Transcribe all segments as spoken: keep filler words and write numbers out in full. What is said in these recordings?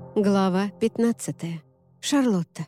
Глава пятнадцатая. Шарлотта.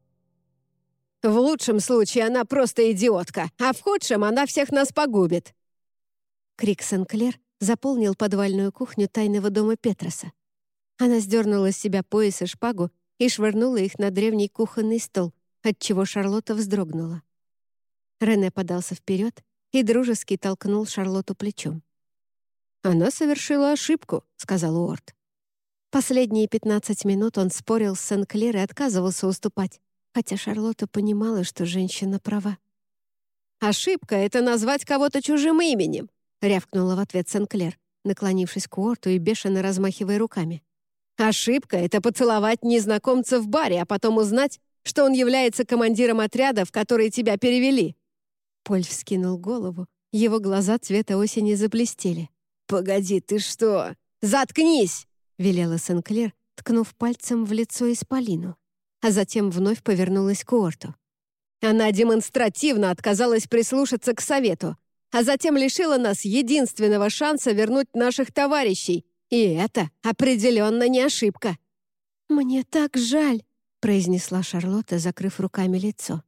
«В лучшем случае она просто идиотка, а в худшем она всех нас погубит!» Крик Сен-Клер заполнил подвальную кухню тайного дома Петроса. Она сдернула с себя пояс и шпагу и швырнула их на древний кухонный стол, отчего Шарлотта вздрогнула. Рене подался вперед и дружески толкнул Шарлотту плечом. «Она совершила ошибку», — сказал Уорд. Последние пятнадцать минут он спорил с Сен-Клер и отказывался уступать, хотя Шарлотта понимала, что женщина права. «Ошибка — это назвать кого-то чужим именем», — рявкнула в ответ Сен-Клер, наклонившись к Уорту и бешено размахивая руками. «Ошибка — это поцеловать незнакомца в баре, а потом узнать, что он является командиром отряда, в который тебя перевели». Поль вскинул голову, его глаза цвета осени заблестели. «Погоди, ты что? Заткнись!» — велела Сен-Клер, ткнув пальцем в лицо Исполину, а затем вновь повернулась к Уорту. «Она демонстративно отказалась прислушаться к совету, а затем лишила нас единственного шанса вернуть наших товарищей, и это определенно не ошибка». «Мне так жаль», — произнесла Шарлотта, закрыв руками лицо.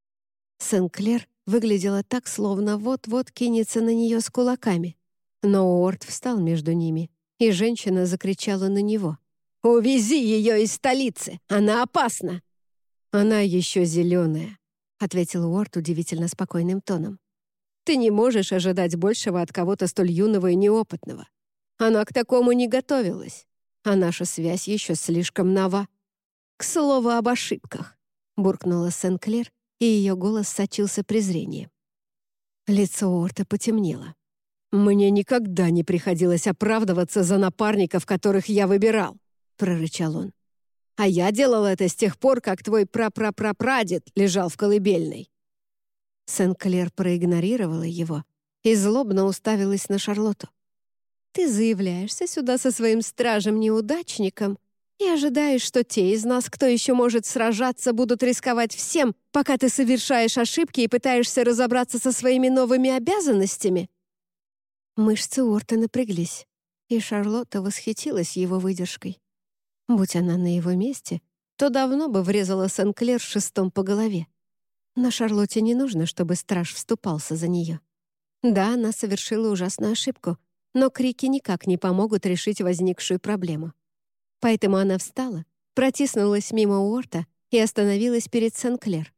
Сен-Клер выглядела так, словно вот-вот кинется на нее с кулаками, но Уорд встал между ними, и женщина закричала на него. «Увези ее из столицы! Она опасна!» «Она еще зеленая», — ответил Уорд удивительно спокойным тоном. «Ты не можешь ожидать большего от кого-то столь юного и неопытного. Она к такому не готовилась, а наша связь еще слишком нова». «К слову об ошибках», — буркнула Сен-Клер, и ее голос сочился презрением. Лицо Уорта потемнело. «Мне никогда не приходилось оправдываться за напарников, которых я выбирал», — прорычал он. «А я делал это с тех пор, как твой прапрапрапрадед лежал в колыбельной». Сен-Клер проигнорировала его и злобно уставилась на Шарлотту. «Ты заявляешься сюда со своим стражем-неудачником и ожидаешь, что те из нас, кто еще может сражаться, будут рисковать всем, пока ты совершаешь ошибки и пытаешься разобраться со своими новыми обязанностями?» Мышцы Уорта напряглись, и Шарлотта восхитилась его выдержкой. Будь она на его месте, то давно бы врезала Сен-Клер шестом по голове. Но Шарлотте не нужно, чтобы страж вступался за нее. Да, она совершила ужасную ошибку, но крики никак не помогут решить возникшую проблему. Поэтому она встала, протиснулась мимо Уорта и остановилась перед Сен-Клер.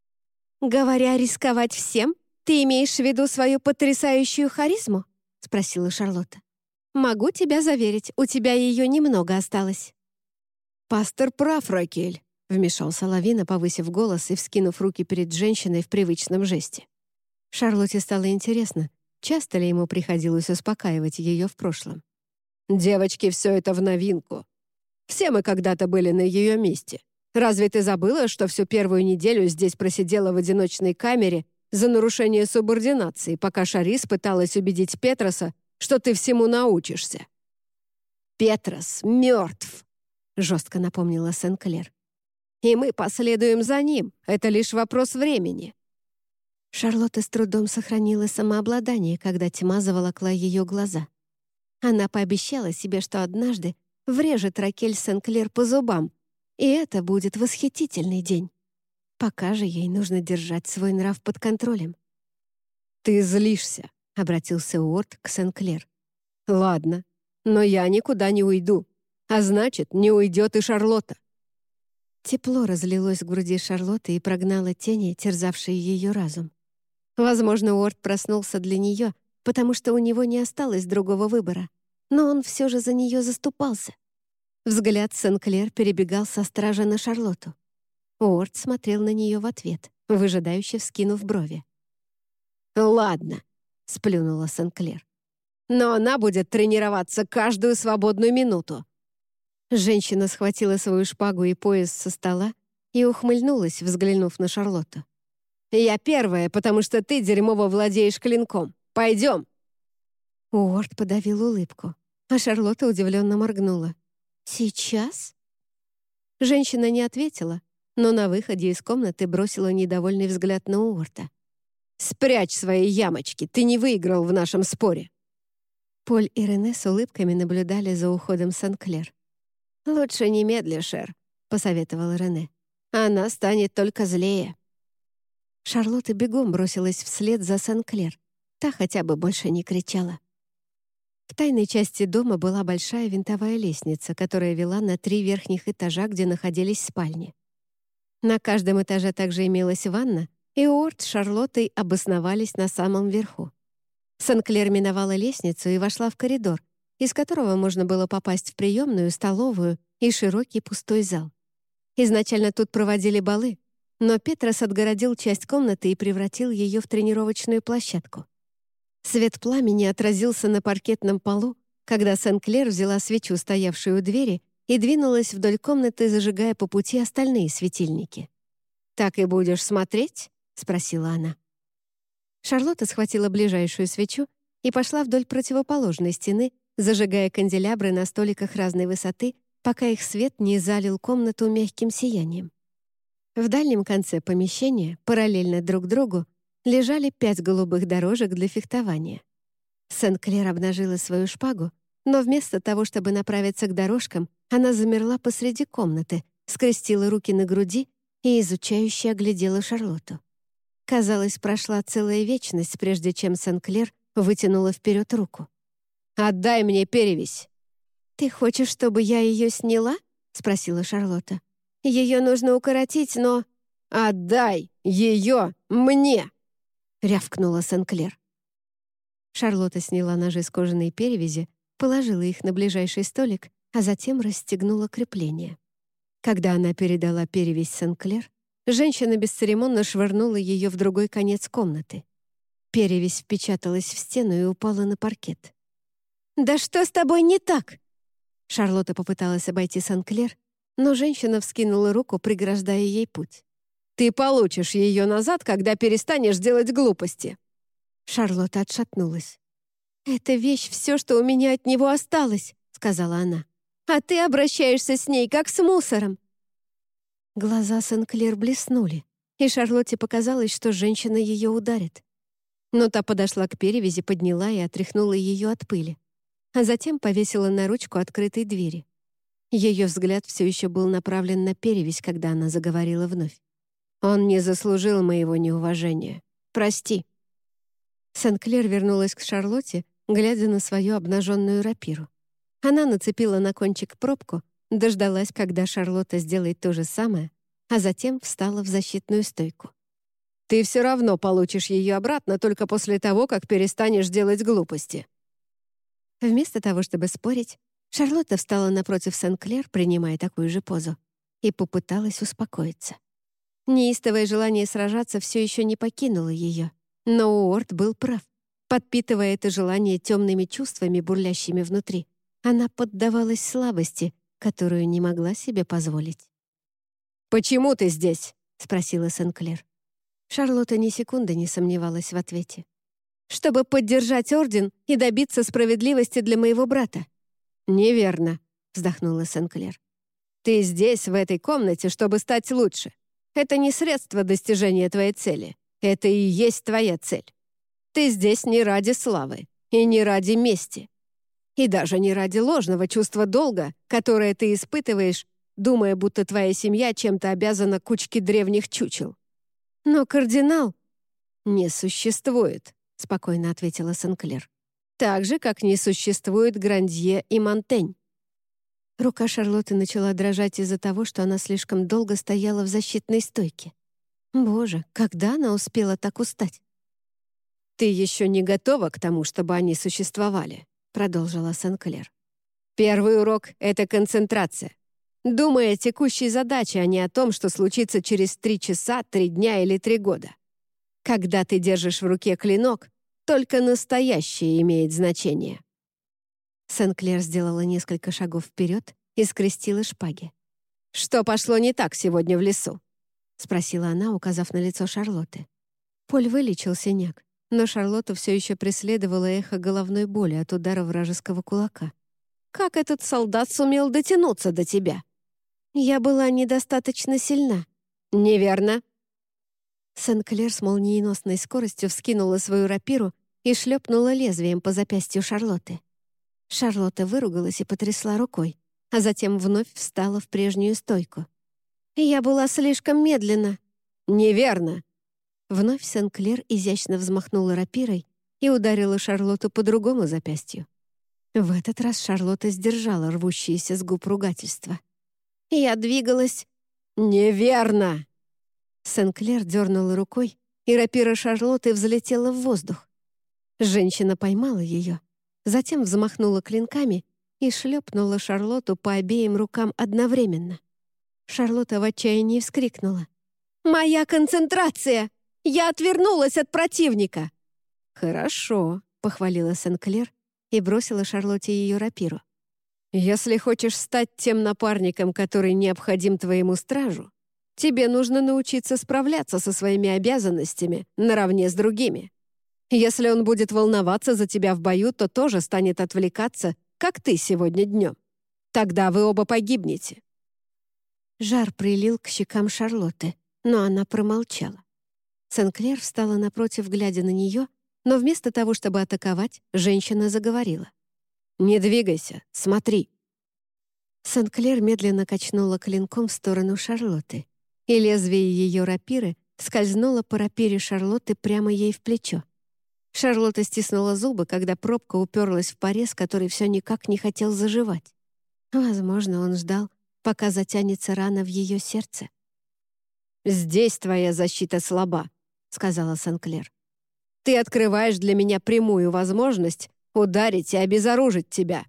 «Говоря рисковать всем, ты имеешь в виду свою потрясающую харизму?» — спросила Шарлотта. «Могу тебя заверить, у тебя ее немного осталось». «Пастор прав, Ракель», — вмешался Лавина, повысив голос и вскинув руки перед женщиной в привычном жесте. Шарлотте стало интересно, часто ли ему приходилось успокаивать ее в прошлом. «Девочки, все это в новинку. Все мы когда-то были на ее месте. Разве ты забыла, что всю первую неделю здесь просидела в одиночной камере за нарушение субординации, пока Шарис пыталась убедить Петроса, что ты всему научишься?» «Петрос мертв», — жестко напомнила Сен-Клер. «И мы последуем за ним. Это лишь вопрос времени». Шарлотта с трудом сохранила самообладание, когда тьма заволокла ее глаза. Она пообещала себе, что однажды врежет Ракель Сен-Клер по зубам, и это будет восхитительный день. Пока же ей нужно держать свой нрав под контролем. «Ты злишься», — обратился Уорд к Сен-Клер. «Ладно, но я никуда не уйду, а значит, не уйдет и Шарлотта». Тепло разлилось в груди Шарлотты и прогнало тени, терзавшие ее разум. Возможно, Уорд проснулся для нее, потому что у него не осталось другого выбора, но он все же за нее заступался. Взгляд Сен-Клер перебегал со стража на Шарлотту. Уорд смотрел на нее в ответ, выжидающе вскинув брови. «Ладно», — сплюнула Сен-Клер. «Но она будет тренироваться каждую свободную минуту». Женщина схватила свою шпагу и пояс со стола и ухмыльнулась, взглянув на Шарлотту. «Я первая, потому что ты дерьмово владеешь клинком. Пойдем!» Уорд подавил улыбку, а Шарлотта удивленно моргнула. «Сейчас?» Женщина не ответила, но на выходе из комнаты бросила недовольный взгляд на Уорда. «Спрячь свои ямочки, ты не выиграл в нашем споре!» Поль и Рене с улыбками наблюдали за уходом Сен-Клер. «Лучше немедля, Шер», — посоветовала Рене. «Она станет только злее». Шарлотта бегом бросилась вслед за Сен-Клер. Та хотя бы больше не кричала. В тайной части дома была большая винтовая лестница, которая вела на три верхних этажа, где находились спальни. На каждом этаже также имелась ванна, и Уорд с Шарлоттой обосновались на самом верху. Сен-Клер миновала лестницу и вошла в коридор, из которого можно было попасть в приемную, столовую и широкий пустой зал. Изначально тут проводили балы, но Петрос отгородил часть комнаты и превратил ее в тренировочную площадку. Свет пламени отразился на паркетном полу, когда Сен-Клер взяла свечу, стоявшую у двери, и двинулась вдоль комнаты, зажигая по пути остальные светильники. «Так и будешь смотреть?» — спросила она. Шарлотта схватила ближайшую свечу и пошла вдоль противоположной стены, зажигая канделябры на столиках разной высоты, пока их свет не залил комнату мягким сиянием. В дальнем конце помещения, параллельно друг другу, лежали пять голубых дорожек для фехтования. Сен-Клер обнажила свою шпагу, но вместо того, чтобы направиться к дорожкам, она замерла посреди комнаты, скрестила руки на груди и изучающе оглядела Шарлотту. Казалось, прошла целая вечность, прежде чем Сен-Клер вытянула вперед руку. «Отдай мне перевязь!» «Ты хочешь, чтобы я ее сняла?» — спросила Шарлотта. «Ее нужно укоротить, но...» «Отдай ее мне!» — рявкнула Сен-Клер. Шарлотта сняла ножи с кожаной перевязи, положила их на ближайший столик, а затем расстегнула крепление. Когда она передала перевязь Сен-Клер, женщина бесцеремонно швырнула ее в другой конец комнаты. Перевязь впечаталась в стену и упала на паркет. «Да что с тобой не так?» Шарлотта попыталась обойти Сен-Клер, но женщина вскинула руку, преграждая ей путь. «Ты получишь ее назад, когда перестанешь делать глупости!» Шарлотта отшатнулась. «Эта вещь — все, что у меня от него осталось», — сказала она. «А ты обращаешься с ней, как с мусором». Глаза Сен-Клер блеснули, и Шарлотте показалось, что женщина ее ударит. Но та подошла к перевязи, подняла и отряхнула ее от пыли, а затем повесила на ручку открытой двери. Ее взгляд все еще был направлен на перевязь, когда она заговорила вновь. «Он не заслужил моего неуважения. Прости». Сен-Клер вернулась к Шарлотте, глядя на свою обнаженную рапиру. Она нацепила на кончик пробку, дождалась, когда Шарлотта сделает то же самое, а затем встала в защитную стойку. «Ты все равно получишь ее обратно только после того, как перестанешь делать глупости». Вместо того, чтобы спорить, Шарлотта встала напротив Сен-Клер, принимая такую же позу, и попыталась успокоиться. Неистовое желание сражаться все еще не покинуло ее, но Уорд был прав. Подпитывая это желание темными чувствами, бурлящими внутри, она поддавалась слабости, которую не могла себе позволить. «Почему ты здесь?» — спросила Сен-Клер. Шарлотта ни секунды не сомневалась в ответе. «Чтобы поддержать орден и добиться справедливости для моего брата». «Неверно», — вздохнула Сен-Клер. «Ты здесь, в этой комнате, чтобы стать лучше. Это не средство достижения твоей цели. Это и есть твоя цель. Ты здесь не ради славы и не ради мести. И даже не ради ложного чувства долга, которое ты испытываешь, думая, будто твоя семья чем-то обязана кучке древних чучел. Но кардинал не существует», — спокойно ответила Сен-Клер. «Так же, как не существует Грандье и Монтень». Рука Шарлотты начала дрожать из-за того, что она слишком долго стояла в защитной стойке. Боже, когда она успела так устать? «Ты еще не готова к тому, чтобы они существовали», — продолжила Сен-Клер. «Первый урок — это концентрация. Думай о текущей задаче, а не о том, что случится через три часа, три дня или три года. Когда ты держишь в руке клинок, только настоящее имеет значение». Сен-Клер сделала несколько шагов вперед и скрестила шпаги. «Что пошло не так сегодня в лесу?» — спросила она, указав на лицо Шарлотты. Поль вылечил синяк, но Шарлотту все еще преследовало эхо головной боли от удара вражеского кулака. «Как этот солдат сумел дотянуться до тебя?» «Я была недостаточно сильна». «Неверно». Сен-Клер с молниеносной скоростью вскинула свою рапиру и шлепнула лезвием по запястью Шарлотты. Шарлотта выругалась и потрясла рукой, а затем вновь встала в прежнюю стойку. «Я была слишком медленна». «Неверно!» Вновь Сен-Клер изящно взмахнула рапирой и ударила Шарлотту по другому запястью. В этот раз Шарлотта сдержала рвущиеся с губ ругательства. «Я двигалась...» «Неверно!» Сен-Клер дернула рукой, и рапира Шарлотты взлетела в воздух. Женщина поймала ее, затем взмахнула клинками и шлепнула Шарлотту по обеим рукам одновременно. Шарлотта в отчаянии вскрикнула. «Моя концентрация! Я отвернулась от противника!» «Хорошо», — похвалила Сен-Клер и бросила Шарлотте ее рапиру. «Если хочешь стать тем напарником, который необходим твоему стражу, тебе нужно научиться справляться со своими обязанностями наравне с другими. Если он будет волноваться за тебя в бою, то тоже станет отвлекаться, как ты сегодня днем. Тогда вы оба погибнете». Жар прилил к щекам Шарлотты, но она промолчала. Сен-Клер встала напротив, глядя на нее, но вместо того, чтобы атаковать, женщина заговорила. «Не двигайся, смотри». Сен-Клер медленно качнула клинком в сторону Шарлотты, и лезвие ее рапиры скользнуло по рапире Шарлотты прямо ей в плечо. Шарлотта стиснула зубы, когда пробка уперлась в порез, который все никак не хотел заживать. Возможно, он ждал, пока затянется рана в ее сердце. «Здесь твоя защита слаба», — сказала Сен-Клер. «Ты открываешь для меня прямую возможность ударить и обезоружить тебя».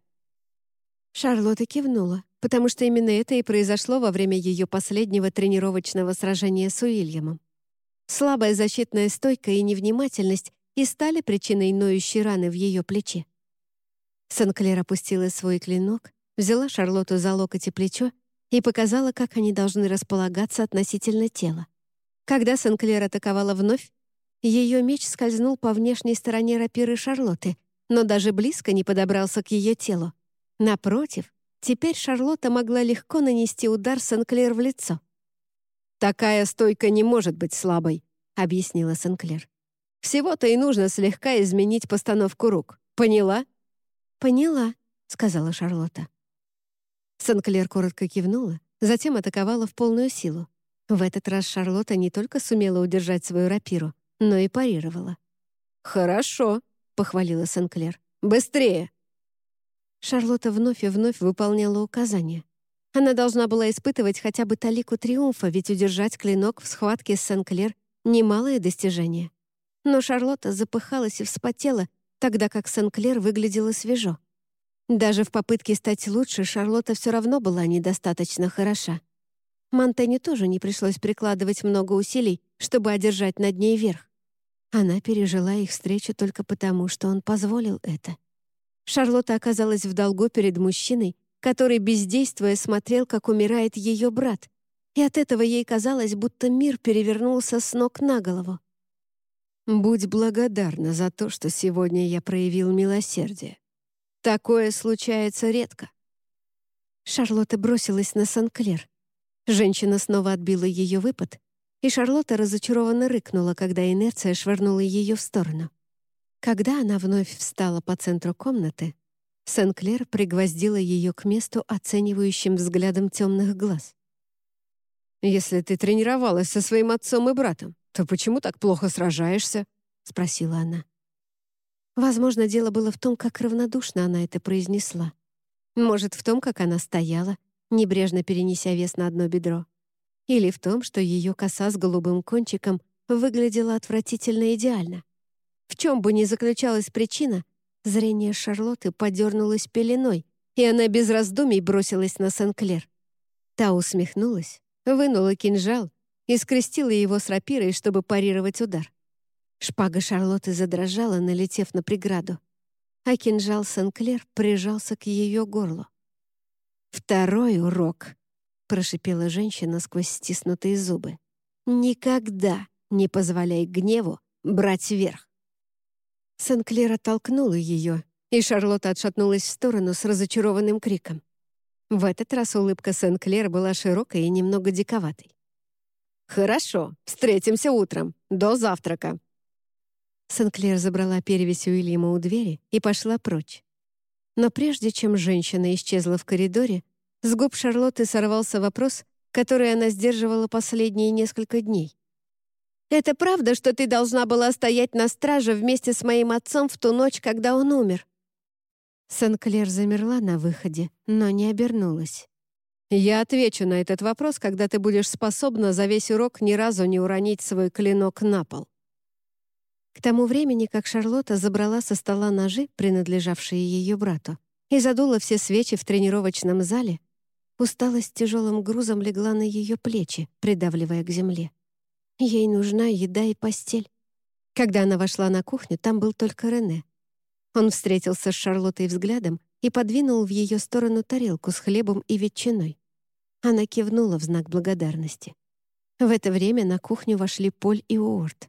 Шарлотта кивнула, потому что именно это и произошло во время ее последнего тренировочного сражения с Уильямом. Слабая защитная стойка и невнимательность и стали причиной ноющей раны в ее плече. Сен-Клер опустила свой клинок, взяла Шарлотту за локоть и плечо и показала, как они должны располагаться относительно тела. Когда Сен-Клер атаковала вновь, ее меч скользнул по внешней стороне рапиры Шарлотты, но даже близко не подобрался к ее телу. Напротив, теперь Шарлотта могла легко нанести удар Сен-Клер в лицо. «Такая стойка не может быть слабой», — объяснила Сен-Клер. «Всего-то и нужно слегка изменить постановку рук. Поняла?» «Поняла», — сказала Шарлотта. Сен-Клер коротко кивнула, затем атаковала в полную силу. В этот раз Шарлотта не только сумела удержать свою рапиру, но и парировала. «Хорошо», — похвалила Сен-Клер. «Быстрее!» Шарлотта вновь и вновь выполняла указания. Она должна была испытывать хотя бы талику триумфа, ведь удержать клинок в схватке с Сен-Клер — немалое достижение. Но Шарлотта запыхалась и вспотела, тогда как Сен-Клер выглядела свежо. Даже в попытке стать лучше Шарлотта все равно была недостаточно хороша. Монтене тоже не пришлось прикладывать много усилий, чтобы одержать над ней верх. Она пережила их встречу только потому, что он позволил это. Шарлотта оказалась в долгу перед мужчиной, который, бездействуя, смотрел, как умирает ее брат, и от этого ей казалось, будто мир перевернулся с ног на голову. «Будь благодарна за то, что сегодня я проявил милосердие. Такое случается редко». Шарлотта бросилась на Сен-Клер. Женщина снова отбила ее выпад, и Шарлотта разочарованно рыкнула, когда инерция швырнула ее в сторону. Когда она вновь встала по центру комнаты, Сен-Клер пригвоздила ее к месту оценивающим взглядом темных глаз. «Если ты тренировалась со своим отцом и братом, то почему так плохо сражаешься?» — спросила она. Возможно, дело было в том, как равнодушно она это произнесла. Может, в том, как она стояла, небрежно перенеся вес на одно бедро. Или в том, что ее коса с голубым кончиком выглядела отвратительно идеально. В чем бы ни заключалась причина, зрение Шарлотты подернулось пеленой, и она без раздумий бросилась на Сен-Клер. Та усмехнулась, вынула кинжал и скрестила его с рапирой, чтобы парировать удар. Шпага Шарлотты задрожала, налетев на преграду, а кинжал Сен-Клер прижался к ее горлу. «Второй урок», — прошипела женщина сквозь стиснутые зубы. «Никогда не позволяй гневу брать верх». Сен-Клер оттолкнула ее, и Шарлотта отшатнулась в сторону с разочарованным криком. В этот раз улыбка Сен-Клер была широкой и немного диковатой. «Хорошо, встретимся утром, до завтрака». Сен-Клер забрала перевязь Уильяма у двери и пошла прочь. Но прежде чем женщина исчезла в коридоре, С губ Шарлотты сорвался вопрос, который она сдерживала последние несколько дней. «Это правда, что ты должна была стоять на страже вместе с моим отцом в ту ночь, когда он умер?» Сен-Клер замерла на выходе, но не обернулась. «Я отвечу на этот вопрос, когда ты будешь способна за весь урок ни разу не уронить свой клинок на пол». К тому времени, как Шарлотта забрала со стола ножи, принадлежавшие ее брату, и задула все свечи в тренировочном зале, усталость тяжелым грузом легла на ее плечи, придавливая к земле. Ей нужна еда и постель. Когда она вошла на кухню, там был только Рене. Он встретился с Шарлоттой взглядом и подвинул в ее сторону тарелку с хлебом и ветчиной. Она кивнула в знак благодарности. В это время на кухню вошли Поль и Уорд.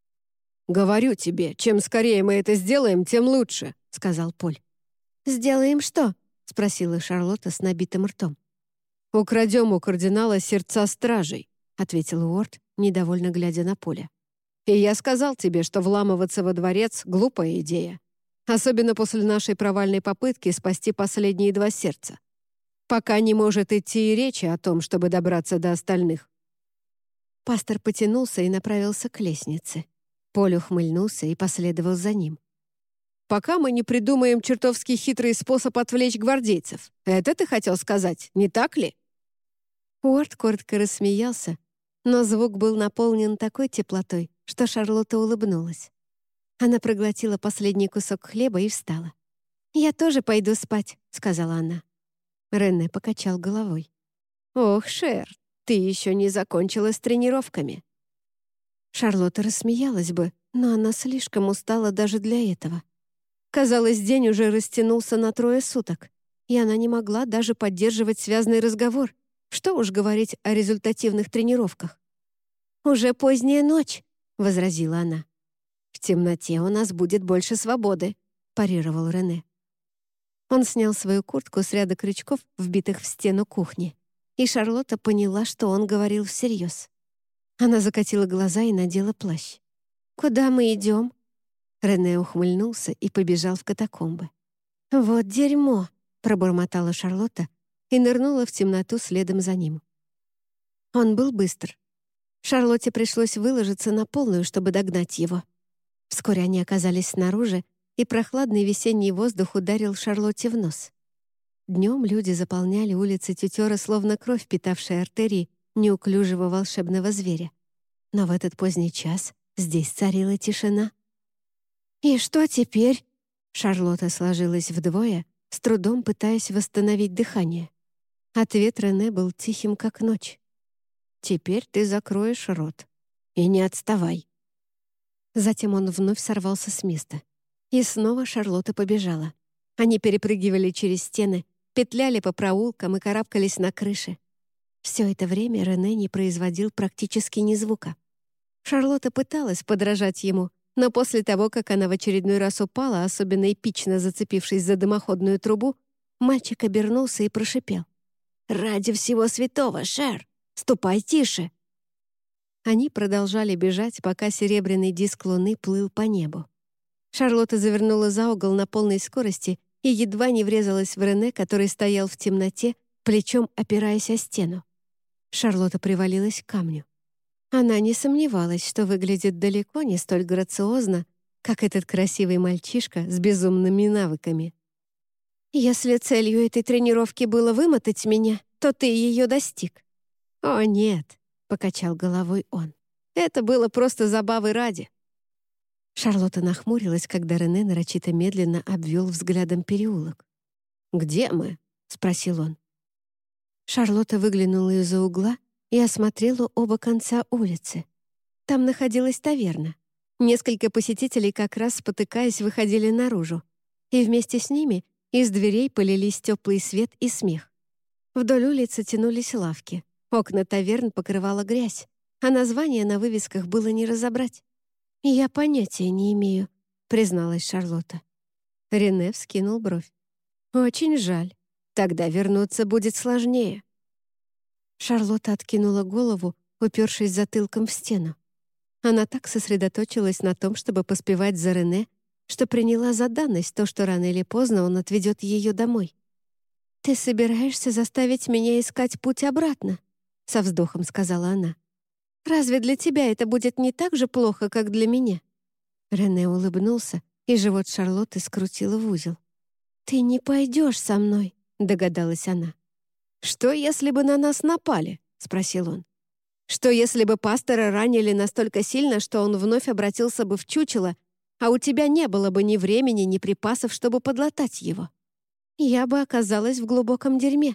«Говорю тебе, чем скорее мы это сделаем, тем лучше», — сказал Поль. «Сделаем что?» — спросила Шарлотта с набитым ртом. «Украдем у кардинала сердца стражей», — ответил Уорд, недовольно глядя на Поля. «И я сказал тебе, что вламываться во дворец — глупая идея. Особенно после нашей провальной попытки спасти последние два сердца. Пока не может идти и речи о том, чтобы добраться до остальных». Пастор потянулся и направился к лестнице. Поль ухмыльнулся и последовал за ним. «Пока мы не придумаем чертовски хитрый способ отвлечь гвардейцев. Это ты хотел сказать, не так ли?» Уорд коротко рассмеялся, но звук был наполнен такой теплотой, что Шарлотта улыбнулась. Она проглотила последний кусок хлеба и встала. «Я тоже пойду спать», — сказала она. Рене покачал головой. «Ох, Шер, ты еще не закончила с тренировками». Шарлотта рассмеялась бы, но она слишком устала даже для этого. Казалось, день уже растянулся на трое суток, и она не могла даже поддерживать связный разговор. Что уж говорить о результативных тренировках. «Уже поздняя ночь», — возразила она. «В темноте у нас будет больше свободы», — парировал Рене. Он снял свою куртку с ряда крючков, вбитых в стену кухни, и Шарлотта поняла, что он говорил всерьез. Она закатила глаза и надела плащ. «Куда мы идем?» Рене ухмыльнулся и побежал в катакомбы. «Вот дерьмо!» — пробормотала Шарлотта и нырнула в темноту следом за ним. Он был быстр. Шарлотте пришлось выложиться на полную, чтобы догнать его. Вскоре они оказались снаружи, и прохладный весенний воздух ударил Шарлотте в нос. Днем люди заполняли улицы Тютера, словно кровь, питавшая артерии неуклюжего волшебного зверя. Но в этот поздний час здесь царила тишина. «И что теперь?» Шарлотта сложилась вдвое, с трудом пытаясь восстановить дыхание. Ответ Рене был тихим, как ночь. «Теперь ты закроешь рот. И не отставай». Затем он вновь сорвался с места. И снова Шарлотта побежала. Они перепрыгивали через стены, петляли по проулкам и карабкались на крыши. Все это время Рене не производил практически ни звука. Шарлотта пыталась подражать ему, но после того, как она в очередной раз упала, особенно эпично зацепившись за дымоходную трубу, мальчик обернулся и прошипел. «Ради всего святого, Шер! Ступай тише!» Они продолжали бежать, пока серебряный диск луны плыл по небу. Шарлотта завернула за угол на полной скорости и едва не врезалась в Рене, который стоял в темноте, плечом опираясь о стену. Шарлотта привалилась к камню. Она не сомневалась, что выглядит далеко не столь грациозно, как этот красивый мальчишка с безумными навыками. «Если целью этой тренировки было вымотать меня, то ты ее достиг». «О, нет», — покачал головой он. «Это было просто забавы ради». Шарлотта нахмурилась, когда Рене нарочито медленно обвел взглядом переулок. «Где мы?» — спросил он. Шарлотта выглянула из-за угла и осмотрела оба конца улицы. Там находилась таверна. Несколько посетителей, как раз спотыкаясь, выходили наружу. И вместе с ними из дверей полились теплый свет и смех. Вдоль улицы тянулись лавки. Окна таверн покрывала грязь, а названия на вывесках было не разобрать. «Я понятия не имею», — призналась Шарлотта. Рене вскинул бровь. «Очень жаль. Тогда вернуться будет сложнее». Шарлотта откинула голову, упершись затылком в стену. Она так сосредоточилась на том, чтобы поспевать за Рене, что приняла за данность то, что рано или поздно он отведет ее домой. «Ты собираешься заставить меня искать путь обратно?» — со вздохом сказала она. «Разве для тебя это будет не так же плохо, как для меня?» Рене улыбнулся, и живот Шарлотты скрутило в узел. «Ты не пойдешь со мной», — догадалась она. «Что, если бы на нас напали?» — спросил он. «Что, если бы пастора ранили настолько сильно, что он вновь обратился бы в чучело, а у тебя не было бы ни времени, ни припасов, чтобы подлатать его? Я бы оказалась в глубоком дерьме».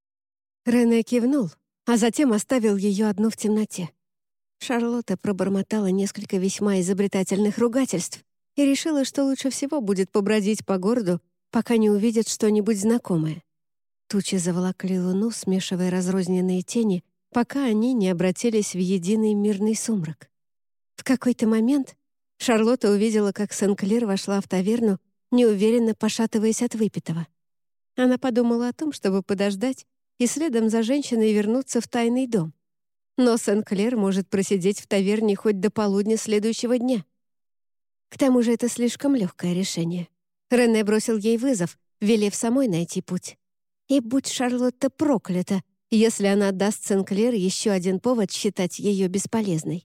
Рене кивнул, а затем оставил ее одну в темноте. Шарлотта пробормотала несколько весьма изобретательных ругательств и решила, что лучше всего будет побродить по городу, пока не увидит что-нибудь знакомое. Тучи заволокли луну, смешивая разрозненные тени, пока они не обратились в единый мирный сумрак. В какой-то момент Шарлотта увидела, как Сен-Клер вошла в таверну, неуверенно пошатываясь от выпитого. Она подумала о том, чтобы подождать и следом за женщиной вернуться в тайный дом. Но Сен-Клер может просидеть в таверне хоть до полудня следующего дня. К тому же это слишком легкое решение. Рене бросил ей вызов, велев самой найти путь. И будь Шарлотта проклята, если она даст Сен-Клер еще один повод считать ее бесполезной.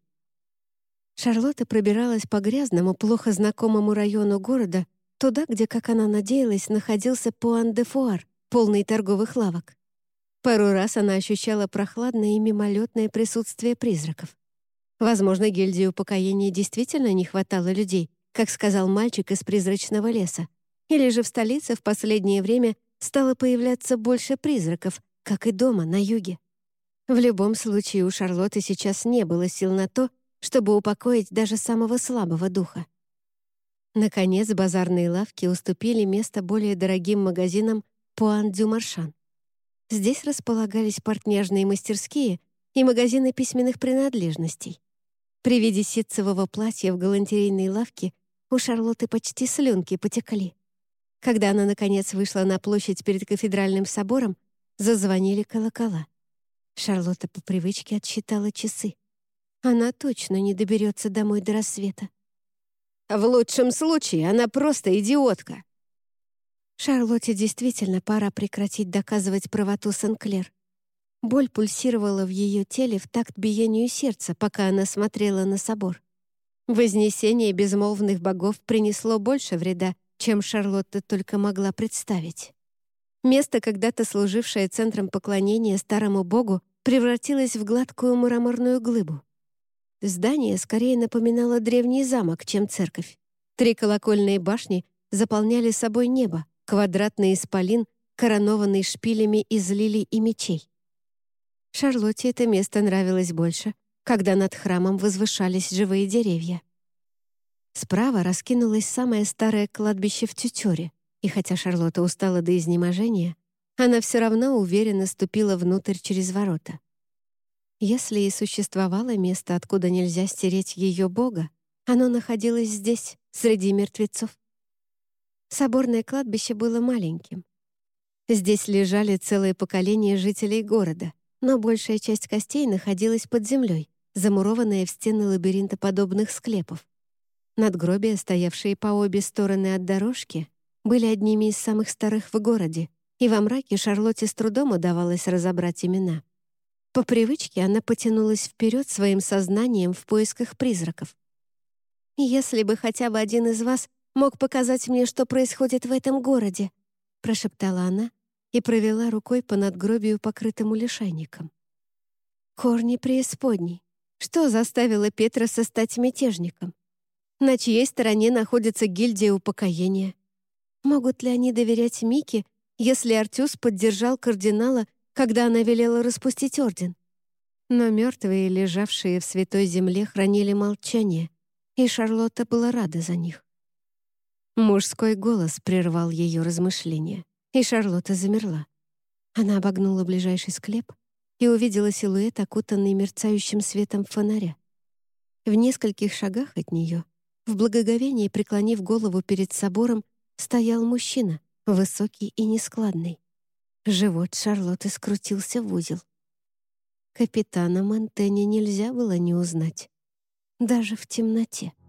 Шарлотта пробиралась по грязному, плохо знакомому району города, туда, где, как она надеялась, находился Пуан-де-Фуар, полный торговых лавок. Пару раз она ощущала прохладное и мимолетное присутствие призраков. Возможно, гильдии упокоения действительно не хватало людей, как сказал мальчик из призрачного леса. Или же в столице в последнее время стало появляться больше призраков, как и дома, на юге. В любом случае, у Шарлотты сейчас не было сил на то, чтобы упокоить даже самого слабого духа. Наконец, базарные лавки уступили место более дорогим магазинам «Пуан-дю-Маршан». Здесь располагались портняжные мастерские и магазины письменных принадлежностей. При виде ситцевого платья в галантерейной лавке у Шарлотты почти слюнки потекли. Когда она, наконец, вышла на площадь перед кафедральным собором, зазвонили колокола. Шарлотта по привычке отсчитала часы. Она точно не доберется домой до рассвета. В лучшем случае она просто идиотка. Шарлотте действительно пора прекратить доказывать правоту Сен-Клер. Боль пульсировала в ее теле в такт биению сердца, пока она смотрела на собор. Вознесение безмолвных богов принесло больше вреда, чем Шарлотта только могла представить. Место, когда-то служившее центром поклонения старому богу, превратилось в гладкую мраморную глыбу. Здание скорее напоминало древний замок, чем церковь. Три колокольные башни заполняли собой небо, квадратный исполин, коронованный шпилями из лилий и мечей. Шарлотте это место нравилось больше, когда над храмом возвышались живые деревья. Справа раскинулось самое старое кладбище в Тютюре, и хотя Шарлотта устала до изнеможения, она все равно уверенно ступила внутрь через ворота. Если и существовало место, откуда нельзя стереть ее бога, оно находилось здесь, среди мертвецов. Соборное кладбище было маленьким. Здесь лежали целые поколения жителей города, но большая часть костей находилась под землей, замурованная в стены лабиринтоподобных склепов. Надгробия, стоявшие по обе стороны от дорожки, были одними из самых старых в городе, и во мраке Шарлотте с трудом удавалось разобрать имена. По привычке она потянулась вперед своим сознанием в поисках призраков. «Если бы хотя бы один из вас мог показать мне, что происходит в этом городе», прошептала она и провела рукой по надгробию, покрытому лишайником. Корни преисподней. Что заставило Петроса стать мятежником? На чьей стороне находится гильдия упокоения? Могут ли они доверять Мике, если Артюс поддержал кардинала, когда она велела распустить орден? Но мертвые, лежавшие в святой земле, хранили молчание, и Шарлотта была рада за них. Мужской голос прервал ее размышления, и Шарлотта замерла. Она обогнула ближайший склеп и увидела силуэт, окутанный мерцающим светом фонаря. В нескольких шагах от нее, в благоговении преклонив голову перед собором, стоял мужчина, высокий и нескладный. Живот Шарлотты скрутился в узел. Капитана Монтэня нельзя было не узнать, даже в темноте.